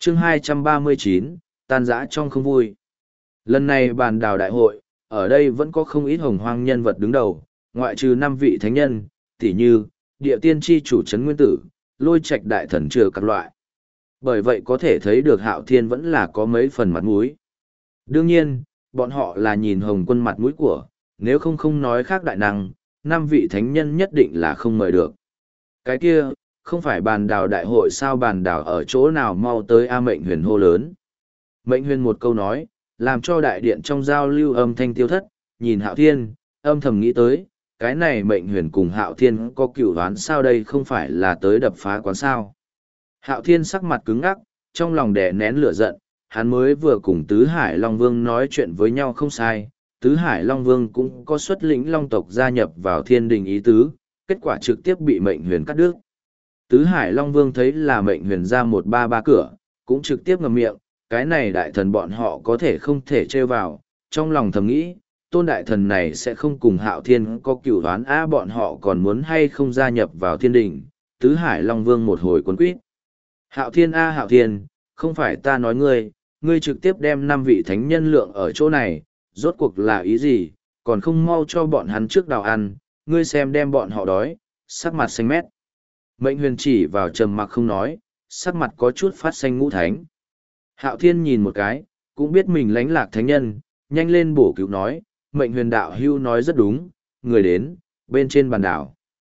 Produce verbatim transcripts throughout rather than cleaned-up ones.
chương hai trăm ba mươi chín, tan rã trong không vui. Lần này bàn đào đại hội, ở đây vẫn có không ít hồng hoang nhân vật đứng đầu, ngoại trừ năm vị thánh nhân, tỉ như, địa tiên tri chủ trấn nguyên tử, lôi trạch đại thần trừ các loại. Bởi vậy có thể thấy được Hạo Thiên vẫn là có mấy phần mặt mũi. Đương nhiên, bọn họ là nhìn Hồng Quân mặt mũi của, nếu không không nói khác đại năng, năm vị thánh nhân nhất định là không mời được. Cái kia, không phải bàn đào đại hội sao, bàn đào ở chỗ nào mau tới A Mệnh Huyền hô lớn. Mệnh Huyền một câu nói, làm cho đại điện trong giao lưu âm thanh tiêu thất, nhìn Hạo Thiên, âm thầm nghĩ tới, cái này Mệnh Huyền cùng Hạo Thiên có cửu đoán sao, đây không phải là tới đập phá quán sao. Hạo Thiên sắc mặt cứng ngắc, trong lòng đè nén lửa giận, hắn mới vừa cùng Tứ Hải Long Vương nói chuyện với nhau không sai, Tứ Hải Long Vương cũng có xuất lĩnh Long tộc gia nhập vào thiên đình ý tứ, kết quả trực tiếp bị Mệnh Huyền cắt đứt. Tứ Hải Long Vương thấy là Mệnh Huyền ra một ba ba cửa, cũng trực tiếp ngậm miệng, cái này đại thần bọn họ có thể không thể trêu vào, trong lòng thầm nghĩ, tôn đại thần này sẽ không cùng Hạo Thiên có cửu đoán á, bọn họ còn muốn hay không gia nhập vào thiên đình. Tứ Hải Long Vương một hồi cuốn quýt. Hạo Thiên a Hạo Thiên, không phải ta nói ngươi, ngươi trực tiếp đem năm vị thánh nhân lượng ở chỗ này, rốt cuộc là ý gì, còn không mau cho bọn hắn trước đào ăn, ngươi xem đem bọn họ đói, sắc mặt xanh mét. Mệnh Huyền chỉ vào trầm mặc không nói, sắc mặt có chút phát xanh ngũ thánh. Hạo Thiên nhìn một cái, cũng biết mình lánh lạc thánh nhân, nhanh lên bổ cứu nói, Mệnh Huyền đạo hưu nói rất đúng, người đến, bên trên bàn đảo.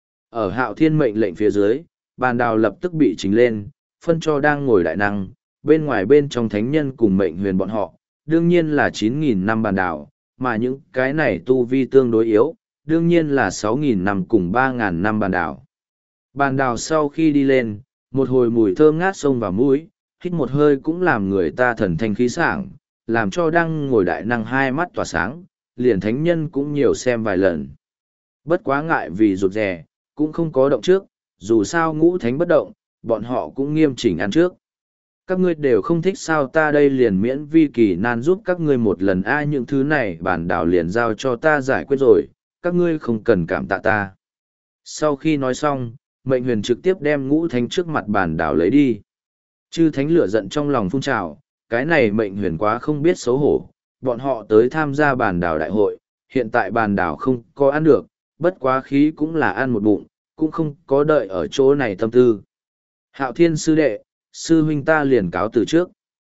Ở Hạo Thiên mệnh lệnh phía dưới, bàn đảo lập tức bị chính lên, phân cho đang ngồi đại năng, bên ngoài bên trong thánh nhân cùng Mệnh Huyền bọn họ, đương nhiên là chín nghìn năm bàn đảo, mà những cái này tu vi tương đối yếu, đương nhiên là sáu nghìn năm cùng ba nghìn năm bàn đảo. Bàn đảo sau khi đi lên, một hồi mùi thơm ngát xông vào mũi, hít một hơi cũng làm người ta thần thanh khí sảng, làm cho đang ngồi đại năng hai mắt tỏa sáng, liền thánh nhân cũng nhiều xem vài lần. Bất quá ngại vì rụt rè, cũng không có động trước, dù sao ngũ thánh bất động, bọn họ cũng nghiêm chỉnh ăn trước. Các ngươi đều không thích sao, ta đây liền miễn vi kỳ nan giúp các ngươi một lần a, những thứ này bản đảo liền giao cho ta giải quyết rồi, các ngươi không cần cảm tạ ta. Sau khi nói xong, Mệnh Huyền trực tiếp đem ngũ thánh trước mặt bản đảo lấy đi. Chư thánh lửa giận trong lòng phun trào, cái này Mệnh Huyền quá không biết xấu hổ, bọn họ tới tham gia bàn đảo đại hội, hiện tại bàn đảo không có ăn được, bất quá khí cũng là ăn một bụng, cũng không có đợi ở chỗ này tâm tư. Hạo Thiên sư đệ, sư huynh ta liền cáo từ trước.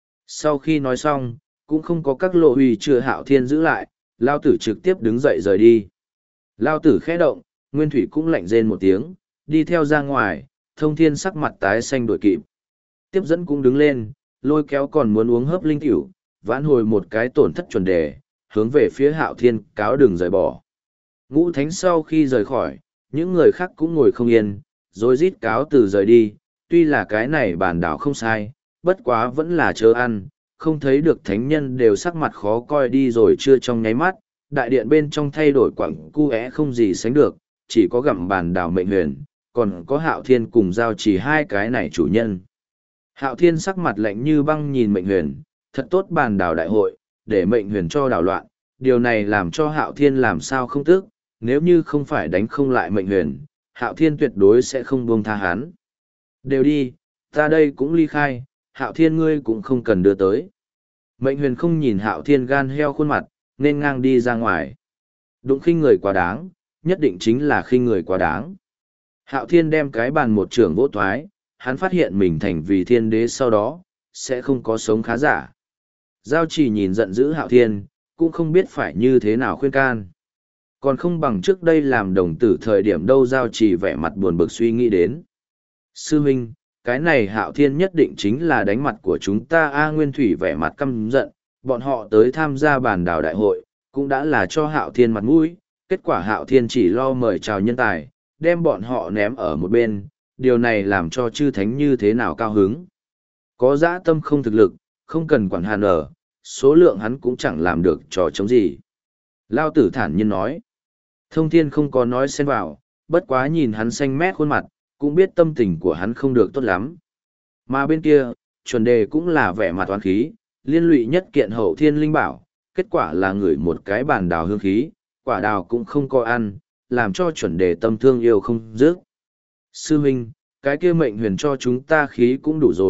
Sau khi nói xong, cũng không có các lộ huy chưa Hạo Thiên giữ lại, Lao Tử trực tiếp đứng dậy rời đi. Lao Tử khẽ động, Nguyên Thủy cũng lạnh rên một tiếng, đi theo ra ngoài, Thông Thiên sắc mặt tái xanh đổi kịp. Tiếp dẫn cũng đứng lên, lôi kéo còn muốn uống hớp linh tiểu, vãn hồi một cái tổn thất chuẩn đề, hướng về phía Hạo Thiên cáo đường rời bỏ. Ngũ thánh sau khi rời khỏi, những người khác cũng ngồi không yên, rồi rít cáo từ rời đi, tuy là cái này bản đảo không sai, bất quá vẫn là chớ ăn, không thấy được thánh nhân đều sắc mặt khó coi đi rồi chưa trong nháy mắt, đại điện bên trong thay đổi quặng cu é không gì sánh được, chỉ có gặm bản đảo Mệnh Huyền, còn có Hạo Thiên cùng giao chỉ hai cái này chủ nhân. Hạo Thiên sắc mặt lạnh như băng nhìn Mệnh Huyền, thật tốt bàn đảo đại hội, để Mệnh Huyền cho đảo loạn, điều này làm cho Hạo Thiên làm sao không tức, nếu như không phải đánh không lại Mệnh Huyền, Hạo Thiên tuyệt đối sẽ không buông tha hắn. Đều đi, ta đây cũng ly khai, Hạo Thiên ngươi cũng không cần đưa tới. Mệnh Huyền không nhìn Hạo Thiên gan heo khuôn mặt, nên ngang đi ra ngoài. Đụng khinh người quá đáng, nhất định chính là khinh người quá đáng. Hạo Thiên đem cái bàn một trường vỗ toái, hắn phát hiện mình thành vì thiên đế sau đó, sẽ không có sống khá giả. Giao Chỉ nhìn giận dữ Hạo Thiên, cũng không biết phải như thế nào khuyên can. Còn không bằng trước đây làm đồng tử thời điểm đâu. Giao Chỉ vẻ mặt buồn bực suy nghĩ đến. Sư huynh, cái này Hạo Thiên nhất định chính là đánh mặt của chúng ta. A Nguyên Thủy vẻ mặt căm giận, bọn họ tới tham gia bàn đảo đại hội, cũng đã là cho Hạo Thiên mặt mũi, kết quả Hạo Thiên chỉ lo mời chào nhân tài, đem bọn họ ném ở một bên, điều này làm cho chư thánh như thế nào cao hứng. Có dã tâm không thực lực, không cần quản hàn ở, số lượng hắn cũng chẳng làm được trò chống gì. Lao Tử thản nhiên nói. Thông Thiên không có nói xen vào, bất quá nhìn hắn xanh mét khuôn mặt, cũng biết tâm tình của hắn không được tốt lắm. Mà bên kia, chuẩn đề cũng là vẻ mặt toán khí, liên lụy nhất kiện hậu thiên linh bảo, kết quả là ngửi một cái bàn đào hương khí, quả đào cũng không có ăn, làm cho chuẩn đề tâm thương yêu không dứt. Sư huynh, cái kia Mệnh Huyền cho chúng ta khí cũng đủ rồi,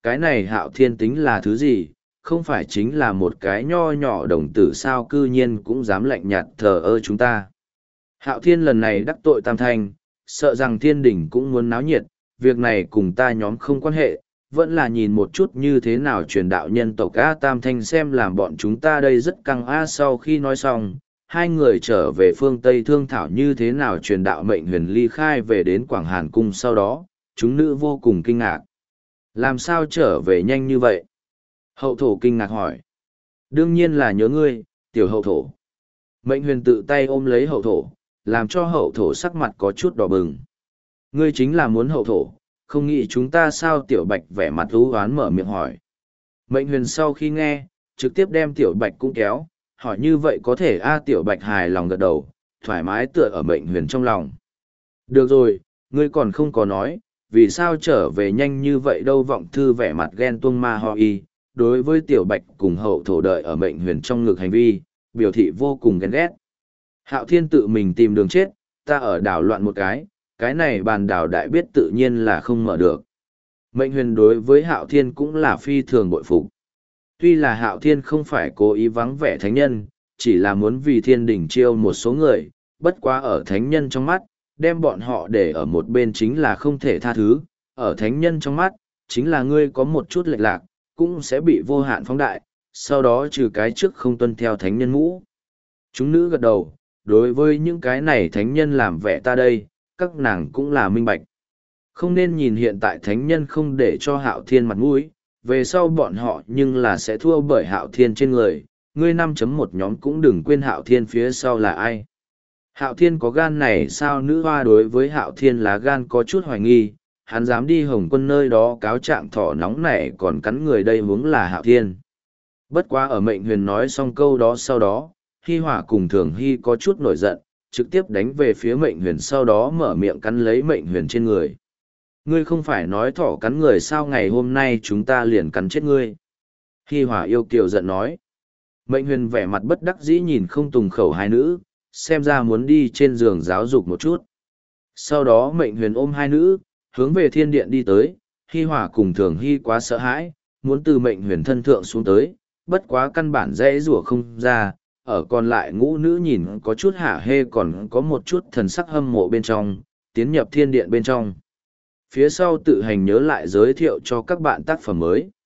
cái này Hạo Thiên tính là thứ gì, không phải chính là một cái nho nhỏ đồng tử sao cư nhiên cũng dám lạnh nhạt thờ ơ chúng ta. Hạo Thiên lần này đắc tội Tam Thanh, sợ rằng thiên đình cũng muốn náo nhiệt, việc này cùng ta nhóm không quan hệ, vẫn là nhìn một chút như thế nào truyền đạo nhân tộc A Tam Thanh xem làm bọn chúng ta đây rất căng A. Sau khi nói xong, hai người trở về phương Tây thương thảo như thế nào truyền đạo mệnh huyền ly khai về đến Quảng Hàn Cung. Sau đó, chúng nữ vô cùng kinh ngạc. Làm sao trở về nhanh như vậy? Hậu thổ kinh ngạc hỏi. Đương nhiên là nhớ ngươi, tiểu hậu thổ. Mệnh huyền tự tay ôm lấy hậu thổ, làm cho hậu thổ sắc mặt có chút đỏ bừng. Ngươi chính là muốn hậu thổ, không nghĩ chúng ta sao? Tiểu bạch vẻ mặt ưu oán mở miệng hỏi. Mệnh huyền sau khi nghe, trực tiếp đem tiểu bạch cũng kéo, hỏi như vậy có thể a? Tiểu bạch hài lòng gật đầu, thoải mái tựa ở mệnh huyền trong lòng. Được rồi, ngươi còn không có nói, vì sao trở về nhanh như vậy đâu? Vọng thư vẻ mặt ghen tuông ma ho y, đối với tiểu bạch cùng hậu thổ đợi ở mệnh huyền trong ngực hành vi, biểu thị vô cùng ghen ghét. Hạo Thiên tự mình tìm đường chết, ta ở đảo loạn một cái, cái này bàn đảo đại biết tự nhiên là không mở được. Mệnh huyền đối với Hạo Thiên cũng là phi thường bội phục. Tuy là Hạo Thiên không phải cố ý vắng vẻ thánh nhân, chỉ là muốn vì thiên đình chiêu một số người, bất quá ở thánh nhân trong mắt, đem bọn họ để ở một bên chính là không thể tha thứ, ở thánh nhân trong mắt, chính là ngươi có một chút lệch lạc, cũng sẽ bị vô hạn phóng đại, sau đó trừ cái trước không tuân theo thánh nhân ngũ. Chúng nữ gật đầu, đối với những cái này thánh nhân làm vẻ ta đây, các nàng cũng là minh bạch. Không nên nhìn hiện tại thánh nhân không để cho Hạo Thiên mặt mũi, về sau bọn họ nhưng là sẽ thua bởi Hạo Thiên trên người, ngươi năm chấm một nhóm cũng đừng quên Hạo Thiên phía sau là ai. Hạo Thiên có gan này sao? Nữ hoa đối với Hạo Thiên lá gan có chút hoài nghi, hắn dám đi Hồng Quân nơi đó cáo trạng thỏ nóng này còn cắn người đây huống là Hạo Thiên. Bất quá ở mệnh huyền nói xong câu đó sau đó, Hi Hỏa cùng Thường Hy có chút nổi giận, trực tiếp đánh về phía mệnh huyền, sau đó mở miệng cắn lấy mệnh huyền trên người. Ngươi không phải nói thỏ cắn người sao, ngày hôm nay chúng ta liền cắn chết ngươi. Hi Hỏa yêu kiều giận nói. Mệnh huyền vẻ mặt bất đắc dĩ nhìn không tùng khẩu hai nữ, xem ra muốn đi trên giường giáo dục một chút. Sau đó mệnh huyền ôm hai nữ, hướng về thiên điện đi tới. Hi Hỏa cùng Thường Hy quá sợ hãi, muốn từ mệnh huyền thân thượng xuống tới, bất quá căn bản dễ rủa không ra. Ở còn lại ngũ nữ nhìn có chút hả hê, còn có một chút thần sắc hâm mộ bên trong, tiến nhập thiên điện bên trong. Phía sau tự hành nhớ lại giới thiệu cho các bạn tác phẩm mới.